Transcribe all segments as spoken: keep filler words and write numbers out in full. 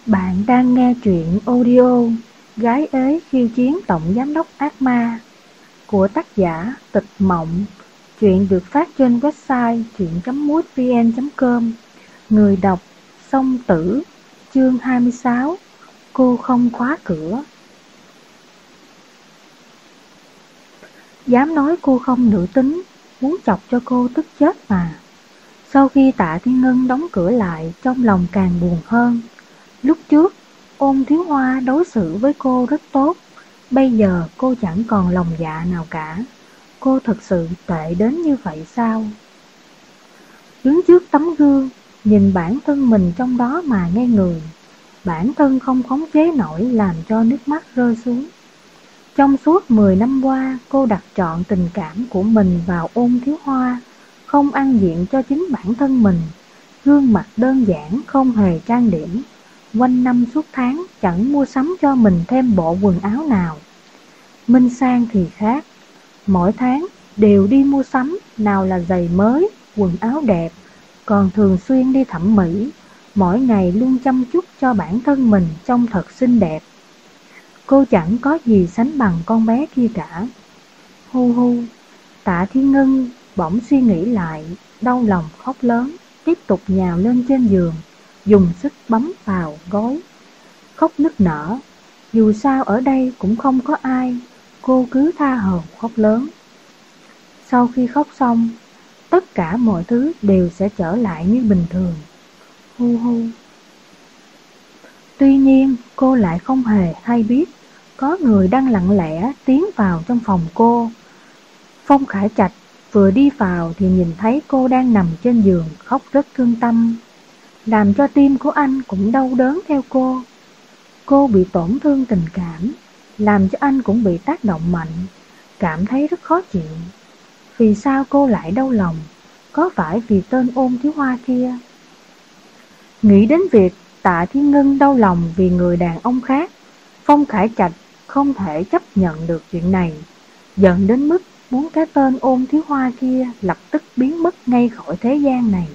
Bạn đang nghe truyện audio Gái ế khiêu chiến tổng giám đốc ác ma của tác giả Tịch Mộng. Truyện được phát trên website truyện chấm mútvn chấm com. Người đọc Song Tử. Chương hai mươi sáu. Cô không khóa cửa. Dám nói cô không nữ tính, muốn chọc cho cô tức chết mà. Sau khi Tạ Thiên Ngân đóng cửa lại, trong lòng càng buồn hơn. Lúc trước, Ôn Thiếu Hoa đối xử với cô rất tốt, bây giờ cô chẳng còn lòng dạ nào cả. Cô thực sự tệ đến như vậy sao? Đứng trước tấm gương, nhìn bản thân mình trong đó mà ngây người. Bản thân không khống chế nổi làm cho nước mắt rơi xuống. Trong suốt mười năm qua, cô đặt trọn tình cảm của mình vào Ôn Thiếu Hoa, không ăn diện cho chính bản thân mình. Gương mặt đơn giản, không hề trang điểm, quanh năm suốt tháng chẳng mua sắm cho mình thêm bộ quần áo nào. Minh Sang thì khác, mỗi tháng đều đi mua sắm, nào là giày mới, quần áo đẹp, còn thường xuyên đi thẩm mỹ, mỗi ngày luôn chăm chút cho bản thân mình trông thật xinh đẹp. Cô chẳng có gì sánh bằng con bé kia cả. Hu hu, Tạ Thiên Ngân bỗng suy nghĩ lại, đau lòng khóc lớn, tiếp tục nhào lên trên giường, dùng sức bấm vào gối, khóc nức nở. Dù sao ở đây cũng không có ai, cô cứ tha hồ khóc lớn. Sau khi khóc xong, tất cả mọi thứ đều sẽ trở lại như bình thường. Hu hu. Tuy nhiên, cô lại không hề hay biết, có người đang lặng lẽ tiến vào trong phòng cô. Phong Khải Trạch vừa đi vào thì nhìn thấy cô đang nằm trên giường khóc rất thương tâm, làm cho tim của anh cũng đau đớn theo cô. Cô bị tổn thương tình cảm, làm cho anh cũng bị tác động mạnh, cảm thấy rất khó chịu. Vì sao cô lại đau lòng? Có phải vì tên Ôn Thiếu Hoa kia? Nghĩ đến việc Tạ Thiên Ngân đau lòng vì người đàn ông khác, Phong Khải Trạch không thể chấp nhận được chuyện này, giận đến mức muốn cái tên Ôn Thiếu Hoa kia lập tức biến mất ngay khỏi thế gian này.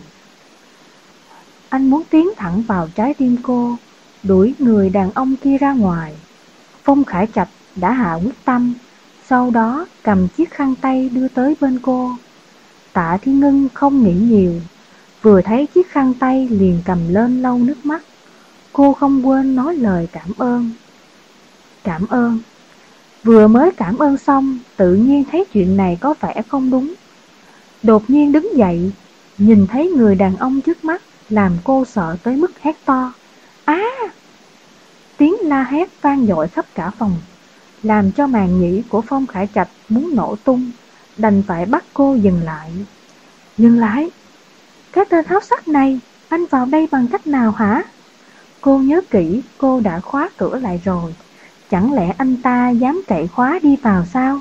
Anh muốn tiến thẳng vào trái tim cô, đuổi người đàn ông kia ra ngoài. Phong Khải Trạch đã hạ quyết tâm, sau đó cầm chiếc khăn tay đưa tới bên cô. Tạ Thiên Ngân không nghĩ nhiều, vừa thấy chiếc khăn tay liền cầm lên lau nước mắt. Cô không quên nói lời cảm ơn. Cảm ơn. Vừa mới cảm ơn xong, tự nhiên thấy chuyện này có vẻ không đúng. Đột nhiên đứng dậy, nhìn thấy người đàn ông trước mắt, làm cô sợ tới mức hét to. Á! À! Tiếng la hét vang dội khắp cả phòng, làm cho màn nhĩ của Phong Khải Trạch muốn nổ tung, đành phải bắt cô dừng lại. Dừng lại! Cái tên háo sắc này, anh vào đây bằng cách nào hả? Cô nhớ kỹ cô đã khóa cửa lại rồi, chẳng lẽ anh ta dám cậy khóa đi vào sao?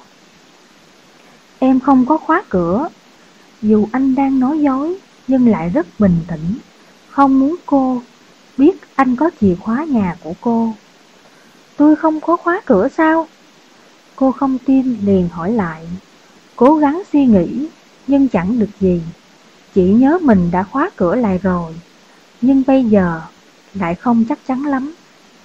Em không có khóa cửa. Dù anh đang nói dối, nhưng lại rất bình tĩnh, không muốn cô biết anh có chìa khóa nhà của cô. Tôi không có khóa cửa sao? Cô không tin liền hỏi lại. Cố gắng suy nghĩ, nhưng chẳng được gì. Chỉ nhớ mình đã khóa cửa lại rồi, nhưng bây giờ lại không chắc chắn lắm.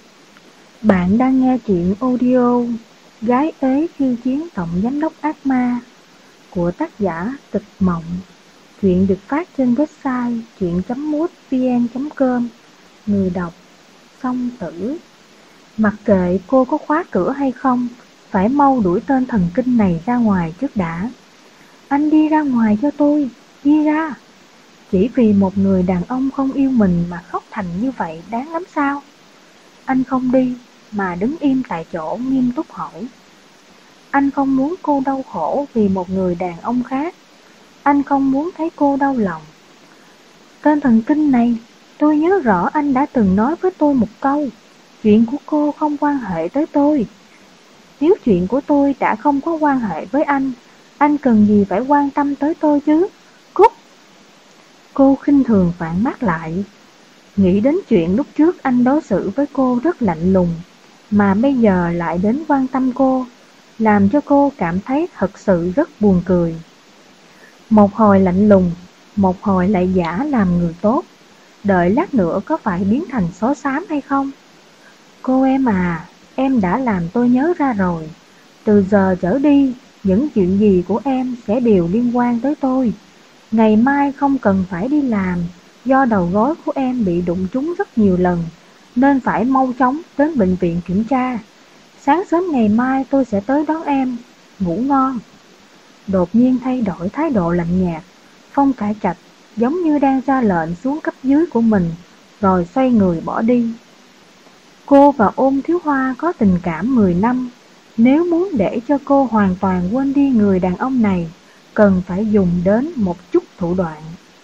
Bạn đang nghe truyện audio Gái ế khiêu chiến tổng giám đốc ác ma của tác giả Tịch Mộng. Truyện được phát trên website truyện chấm mútvn chấm com. Người đọc Song Tử. Mặc kệ cô có khóa cửa hay không, phải mau đuổi tên thần kinh này ra ngoài trước đã. Anh đi ra ngoài cho tôi, đi ra. Chỉ vì một người đàn ông không yêu mình mà khóc thành như vậy đáng lắm sao? Anh không đi mà đứng im tại chỗ nghiêm túc hỏi. Anh không muốn cô đau khổ vì một người đàn ông khác. Anh không muốn thấy cô đau lòng. Tên thần kinh này, tôi nhớ rõ anh đã từng nói với tôi một câu, chuyện của cô không quan hệ tới tôi. Nếu chuyện của tôi đã không có quan hệ với anh, anh cần gì phải quan tâm tới tôi chứ? Cút! Cô khinh thường phản bác lại. Nghĩ đến chuyện lúc trước anh đối xử với cô rất lạnh lùng, mà bây giờ lại đến quan tâm cô, làm cho cô cảm thấy thật sự rất buồn cười. Một hồi lạnh lùng, một hồi lại giả làm người tốt. Đợi lát nữa có phải biến thành số xám hay không? Cô em à, em đã làm tôi nhớ ra rồi. Từ giờ trở đi, những chuyện gì của em sẽ đều liên quan tới tôi. Ngày mai không cần phải đi làm, do đầu gối của em bị đụng trúng rất nhiều lần, nên phải mau chóng đến bệnh viện kiểm tra. Sáng sớm ngày mai tôi sẽ tới đón em. Ngủ ngon. Đột nhiên thay đổi thái độ lạnh nhạt, Phong Khải Trạch giống như đang ra lệnh xuống cấp dưới của mình, rồi xoay người bỏ đi. Cô và Ôn Thiếu Hoa có tình cảm mười năm. Nếu muốn để cho cô hoàn toàn quên đi người đàn ông này, cần phải dùng đến một chút thủ đoạn.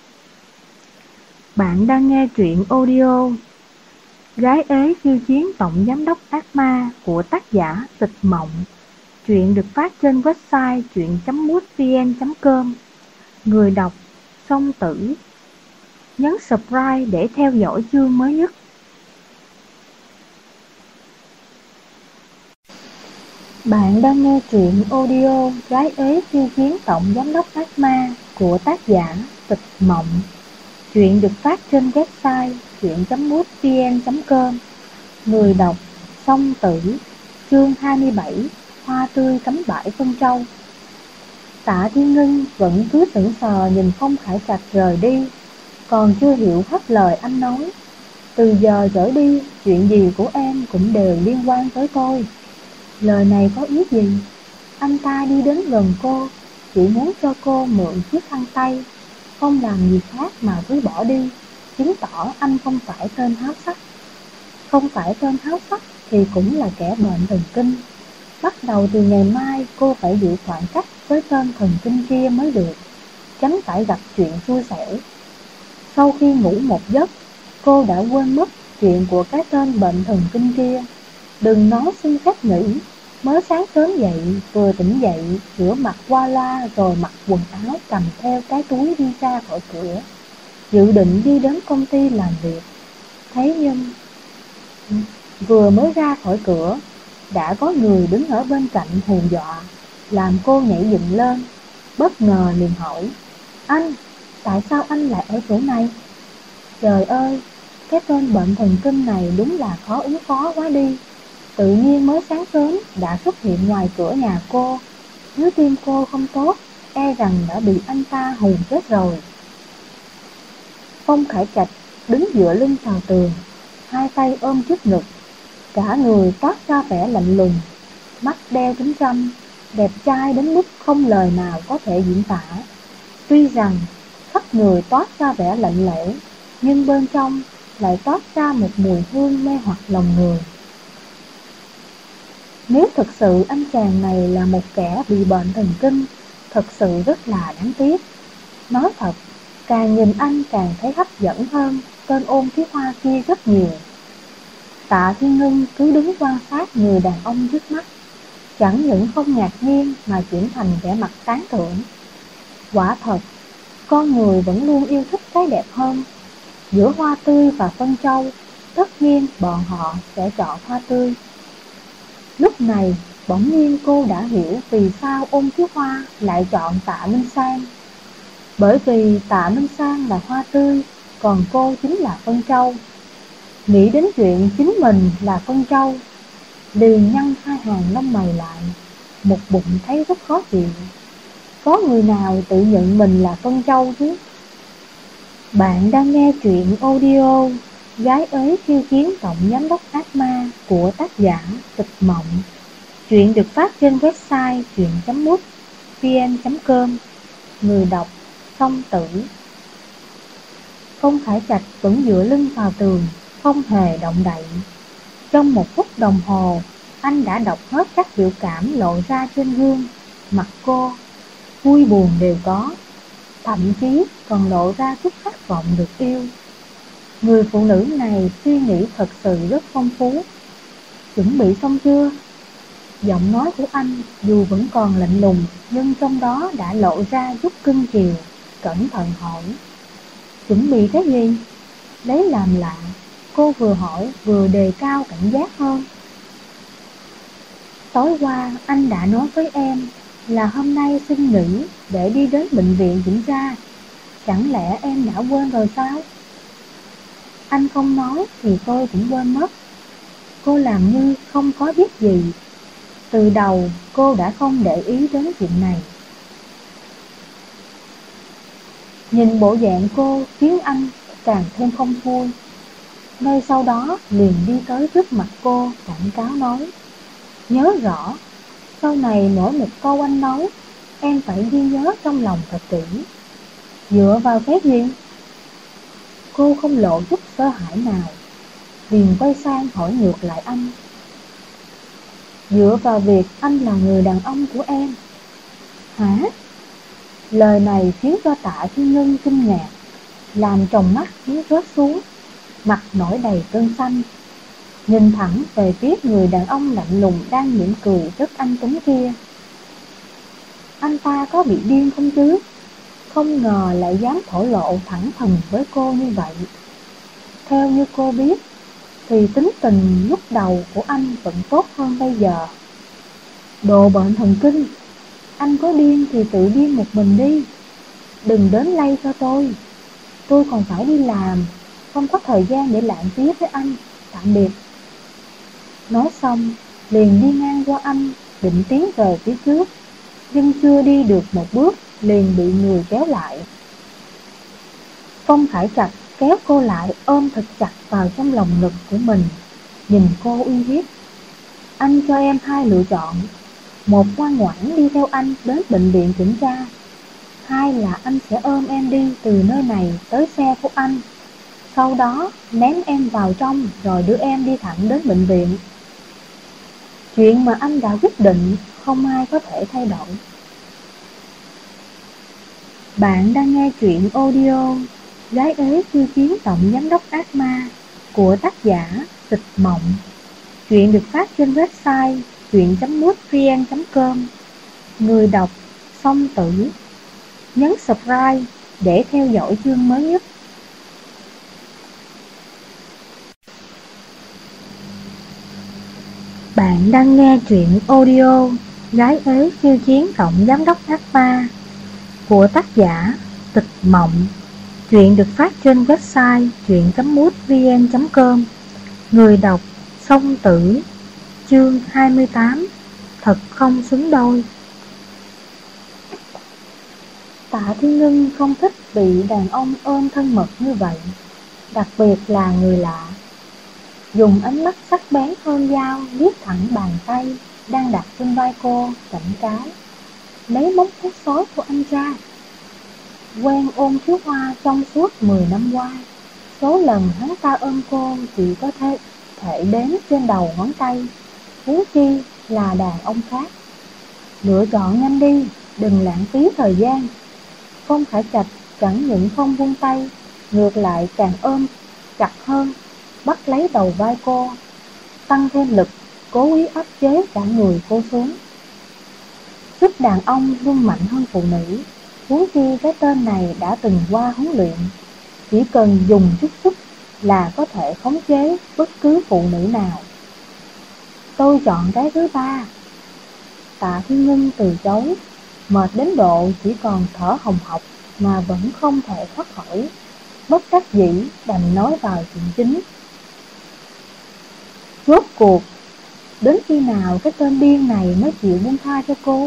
Bạn đang nghe truyện audio Gái ế khiêu chiến tổng giám đốc ác ma của tác giả Tịch Mộng. Truyện được phát trên website truyện chấm mútvn chấm com. Người đọc Song Tử. Nhấn subscribe để theo dõi chương mới nhất. Bạn đang nghe truyện audio Gái ế khiêu chiến tổng giám đốc ác ma của tác giả Tịch Mộng. Truyện được phát trên website truyện chấm mútvn chấm com. Người đọc Song Tử. Chương hai mươi bảy. Hoa tươi cắm bãi phân trâu. Tạ Thiên Ngân vẫn cứ sững sờ nhìn Phong Khải Trạch rời đi, còn chưa hiểu hết lời anh nói. Từ giờ trở đi, chuyện gì của em cũng đều liên quan tới tôi. Lời này có ý gì? Anh ta đi đến gần cô, chỉ muốn cho cô mượn chiếc khăn tay, không làm gì khác mà cứ bỏ đi, chứng tỏ anh không phải tên háo sắc. Không phải tên háo sắc thì cũng là kẻ bệnh thần kinh. Bắt đầu từ ngày mai cô phải giữ khoảng cách với tên thần kinh kia mới được, tránh phải gặp chuyện xui xẻo. Sau khi ngủ một giấc, cô đã quên mất chuyện của cái tên bệnh thần kinh kia. Đừng nói xin phép nghỉ, mới sáng sớm dậy, vừa tỉnh dậy, rửa mặt qua loa rồi mặc quần áo cầm theo cái túi đi ra khỏi cửa, dự định đi đến công ty làm việc. Thế nhưng vừa mới ra khỏi cửa, đã có người đứng ở bên cạnh hù dọa, làm cô nhảy dựng lên, bất ngờ liền hỏi: Anh, tại sao anh lại ở chỗ này? Trời ơi, cái tên bệnh thần kinh này đúng là khó ứng phó quá đi. Tự nhiên mới sáng sớm đã xuất hiện ngoài cửa nhà cô. Nếu tim cô không tốt, e rằng đã bị anh ta hù chết rồi. Phong Khải Trạch đứng dựa lưng vào tường, hai tay ôm trước ngực, cả người toát ra vẻ lạnh lùng, mắt đeo kính râm, đẹp trai đến mức không lời nào có thể diễn tả. Tuy rằng khắp người toát ra vẻ lạnh lẽo, nhưng bên trong lại toát ra một mùi hương mê hoặc lòng người. Nếu thực sự anh chàng này là một kẻ bị bệnh thần kinh, thật sự rất là đáng tiếc. Nói thật, càng nhìn anh càng thấy hấp dẫn hơn tên Ôn Thiếu Hoa kia rất nhiều. Tạ Thiên Ngân cứ đứng quan sát người đàn ông trước mắt, chẳng những không ngạc nhiên mà chuyển thành vẻ mặt tán thưởng. Quả thật, con người vẫn luôn yêu thích cái đẹp hơn. Giữa hoa tươi và phân châu, tất nhiên bọn họ sẽ chọn hoa tươi. Lúc này, bỗng nhiên cô đã hiểu vì sao Ôn Thiếu Hoa lại chọn Tạ Minh Sang. Bởi vì Tạ Minh Sang là hoa tươi, còn cô chính là phân châu. Nghĩ đến chuyện chính mình là phân châu, liền nhăn hai hàng lông mày lại, một bụng thấy rất khó chịu. Có người nào tự nhận mình là phân châu chứ? Bạn đang nghe truyện audio Gái ế khiêu chiến tổng giám đốc ác ma của tác giả Tịch Mộng. Truyện được phát trên website truyện chấm mútvn chấm com. Người đọc Song Tử. Phong Khải Trạch vẫn dựa lưng vào tường, không hề động đậy. Trong một phút đồng hồ, anh đã đọc hết các biểu cảm lộ ra trên gương mặt cô, vui buồn đều có, thậm chí còn lộ ra chút khát vọng được yêu. Người phụ nữ này suy nghĩ thật sự rất phong phú. Chuẩn bị xong chưa? Giọng nói của anh dù vẫn còn lạnh lùng, nhưng trong đó đã lộ ra chút cưng chiều, cẩn thận hỏi: Chuẩn bị cái gì? Lấy làm lạ, cô vừa hỏi vừa đề cao cảnh giác hơn. Tối qua anh đã nói với em là hôm nay xin nghỉ để đi đến bệnh viện kiểm tra. Chẳng lẽ em đã quên rồi sao? Anh không nói thì tôi cũng quên mất. Cô làm như không có biết gì. Từ đầu cô đã không để ý đến chuyện này. Nhìn bộ dạng cô khiến anh càng thêm không vui. Ngay sau đó liền đi tới trước mặt cô cảnh cáo nói: nhớ rõ, sau này mỗi một câu anh nói em phải ghi nhớ trong lòng thật kỹ. Dựa vào cái gì? Cô không lộ chút sợ hãi nào, liền quay sang hỏi ngược lại anh. Dựa vào việc anh là người đàn ông của em. Hả? Lời này khiến cho Tạ Thiên Ngân kinh ngạc, làm tròng mắt muốn rớt xuống, mặt nổi đầy cơn xanh, nhìn thẳng về phía người đàn ông lạnh lùng đang mỉm cười rất anh tuấn kia. Anh ta có bị điên không chứ? Không ngờ lại dám thổ lộ thẳng thừng với cô như vậy. Theo như cô biết thì tính tình lúc đầu của anh vẫn tốt hơn bây giờ. Đồ bệnh thần kinh, anh có điên thì tự điên một mình đi, đừng đến lay cho tôi. Tôi còn phải đi làm, không có thời gian để lãng phí với anh. Tạm biệt. Nói xong liền đi ngang qua anh, định tiến về phía trước, nhưng chưa đi được một bước liền bị người kéo lại. Phong Khải Trạch kéo cô lại, ôm thật chặt vào trong lòng ngực của mình, nhìn cô uy hiếp. Anh cho em hai lựa chọn: một, ngoan ngoãn đi theo anh đến bệnh viện kiểm tra; hai là anh sẽ ôm em đi từ nơi này tới xe của anh, sau đó ném em vào trong rồi đưa em đi thẳng đến bệnh viện. Chuyện mà anh đã quyết định không ai có thể thay đổi. Bạn đang nghe truyện audio Gái ế khiêu chiến tổng giám đốc ác ma của tác giả Tịch Mộng. Truyện được phát trên website truyện chấm mútvn chấm com. Người đọc Song Tử. Nhấn subscribe để theo dõi chương mới nhất. Bạn đang nghe truyện audio Gái ế khiêu chiến tổng giám đốc ác ma của tác giả Tịch Mộng. Truyện được phát trên website truyện chấm mútvn chấm com. Người đọc Song Tử. Chương hai mươi tám. Thật không xứng đôi. Tạ Thiên Ngân không thích bị đàn ông ôm thân mật như vậy, đặc biệt là người lạ. Dùng ánh mắt sắc bén hơn dao liếc thẳng bàn tay đang đặt trên vai cô, cảnh cáo: lấy móng vuốt sói của anh ra. Quen ôm thiếu hoa trong suốt mười năm qua, số lần hắn ta ôm cô chỉ có thể, thể đếm trên đầu ngón tay, huống chi là đàn ông khác. Lựa chọn nhanh đi, đừng lãng phí thời gian. Phong Khải Trạch chẳng những không buông tay, ngược lại càng ôm chặt hơn, bắt lấy đầu vai cô, tăng thêm lực, cố ý áp chế cả người cô xuống. Sức đàn ông luôn mạnh hơn phụ nữ, huống chi cái tên này đã từng qua huấn luyện, chỉ cần dùng chút sức là có thể khống chế bất cứ phụ nữ nào. Tôi chọn cái thứ ba. Tạ Thiên Ngân từ chối, mệt đến độ chỉ còn thở hồng hộc mà vẫn không thể thoát khỏi, bất đắc dĩ đành nói vào chuyện chính. Rốt cuộc, đến khi nào cái tên điên này mới chịu buông tha cho cô?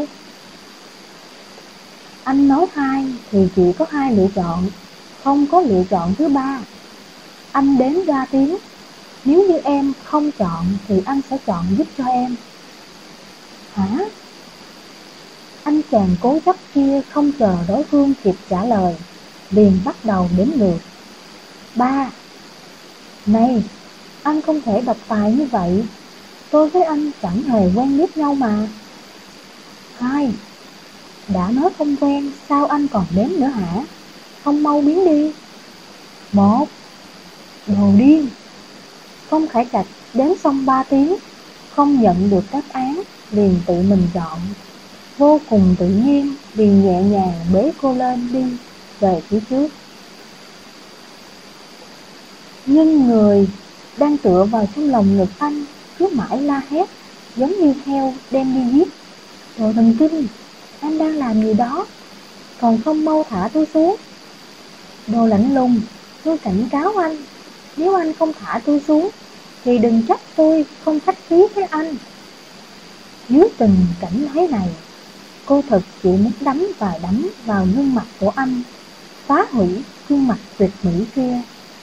Anh nói hai thì chỉ có hai lựa chọn, không có lựa chọn thứ ba. Anh đếm ba tiếng, nếu như em không chọn thì anh sẽ chọn giúp cho em. Hả? Anh chàng cố chấp kia không chờ đối phương kịp trả lời, liền bắt đầu đếm ngược. Ba. Này, anh không thể độc tài như vậy, tôi với anh chẳng hề quen biết nhau mà. Hai. Đã nói không quen, sao anh còn đếm nữa hả? Không mau biến đi. Một. Đồ điên. Phong Khải Trạch đếm xong ba tiếng, không nhận được đáp án, liền tự mình chọn. Vô cùng tự nhiên, liền nhẹ nhàng bế cô lên đi về phía trước. Nhưng người đang tựa vào trong lòng ngực anh cứ mãi la hét, giống như heo đem đi giết. Đồ thần kinh, anh đang làm gì đó, còn không mau thả tôi xuống. Đồ lạnh lùng, tôi cảnh cáo anh, Nếu anh không thả tôi xuống thì đừng trách tôi không khách khí với anh. Dưới tình cảnh thế này, cô thực chỉ muốn đấm và đấm vào gương mặt của anh, phá hủy gương mặt tuyệt mỹ kia.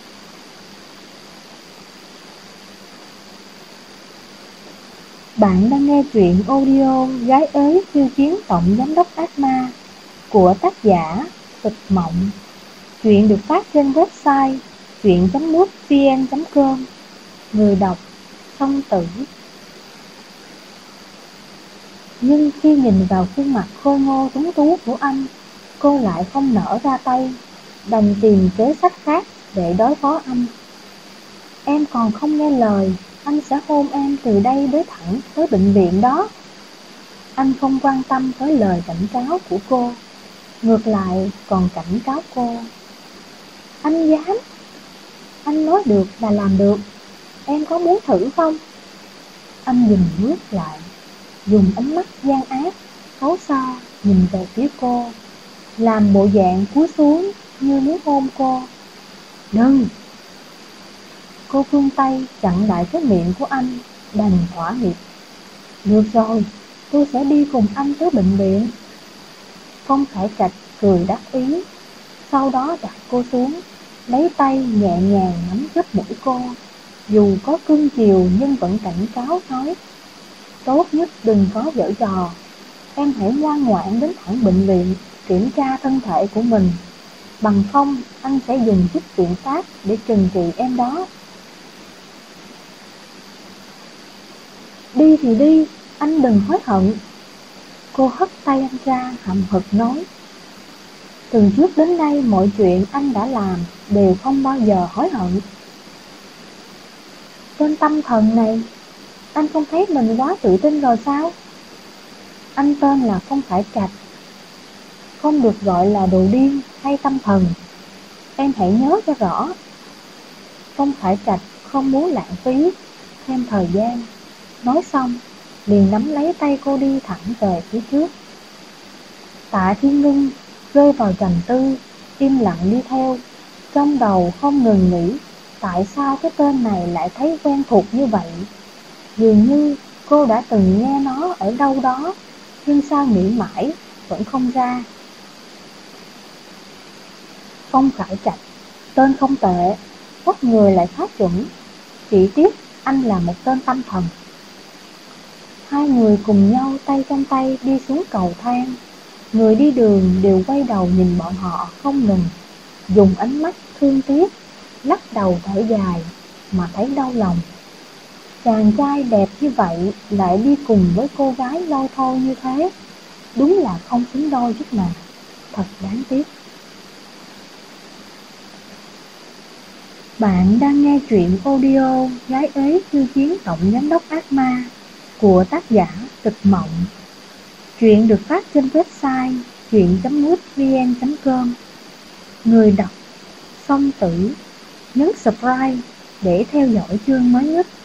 Bạn đang nghe truyện audio Gái ế khiêu chiến tổng giám đốc ác ma của tác giả Tịch Mộng. Truyện được phát trên website truyện chấm mútvn chấm com. Người đọc Song Tử. Nhưng khi nhìn vào khuôn mặt khôi ngô tuấn tú của anh, cô lại không nở ra tay, đành tìm kế sách khác để đối phó anh. Em còn không nghe lời, anh sẽ hôn em từ đây đến thẳng tới bệnh viện đó. Anh không quan tâm tới lời cảnh cáo của cô, ngược lại còn cảnh cáo cô. Anh dám? Anh nói được là làm được. Em có muốn thử không? Anh dừng bước lại, dùng ánh mắt gian ác, xấu xa nhìn về phía cô, làm bộ dạng cúi xuống như muốn hôn cô. Đừng! Cô vươn tay chặn lại cái miệng của anh, đành thỏa hiệp. Được rồi, tôi sẽ đi cùng anh tới bệnh viện. Phong Khải Trạch cười đắc ý, sau đó đặt cô xuống, lấy tay nhẹ nhàng nắm chớp mũi cô. Dù có cưng chiều nhưng vẫn cảnh cáo nói, tốt nhất đừng có giở trò. Em hãy ngoan ngoãn đến thẳng bệnh viện kiểm tra thân thể của mình, bằng không anh sẽ dùng chút biện pháp để trừng trị em đó. Đi thì đi, anh đừng hối hận. Cô hất tay anh ra, hậm hực nói. Từ trước đến nay mọi chuyện anh đã làm đều không bao giờ hối hận. Tên tâm thần này, anh không thấy mình quá tự tin rồi sao? Anh tên là Phong Khải Trạch, không được gọi là đồ điên hay tâm thần. Em hãy nhớ cho rõ. Phong Khải Trạch không muốn lãng phí thêm thời gian, nói xong liền nắm lấy tay cô đi thẳng về phía trước. Tạ Thiên Ngưng rơi vào trầm tư, im lặng đi theo, trong đầu không ngừng nghĩ tại sao cái tên này lại thấy quen thuộc như vậy. Dường như cô đã từng nghe nó ở đâu đó, nhưng sao nghĩ mãi vẫn không ra. Phong Khải Trạch, tên không tệ, vóc người lại khá chuẩn, chỉ tiếc anh là một tên tâm thần. Hai người cùng nhau tay trong tay đi xuống cầu thang. Người đi đường đều quay đầu nhìn bọn họ không ngừng, dùng ánh mắt thương tiếc, lắc đầu thở dài mà thấy đau lòng. Chàng trai đẹp như vậy lại đi cùng với cô gái lôi thôi như thế, đúng là không xứng đôi chút nào, thật đáng tiếc. Bạn đang nghe truyện audio Gái ế khiêu chiến tổng giám đốc ác ma của tác giả Tịch Mộng. Truyện được phát trên website truyện chấm mútvn chấm com. Người đọc Song Tử. Nhấn subscribe để theo dõi chương mới nhất.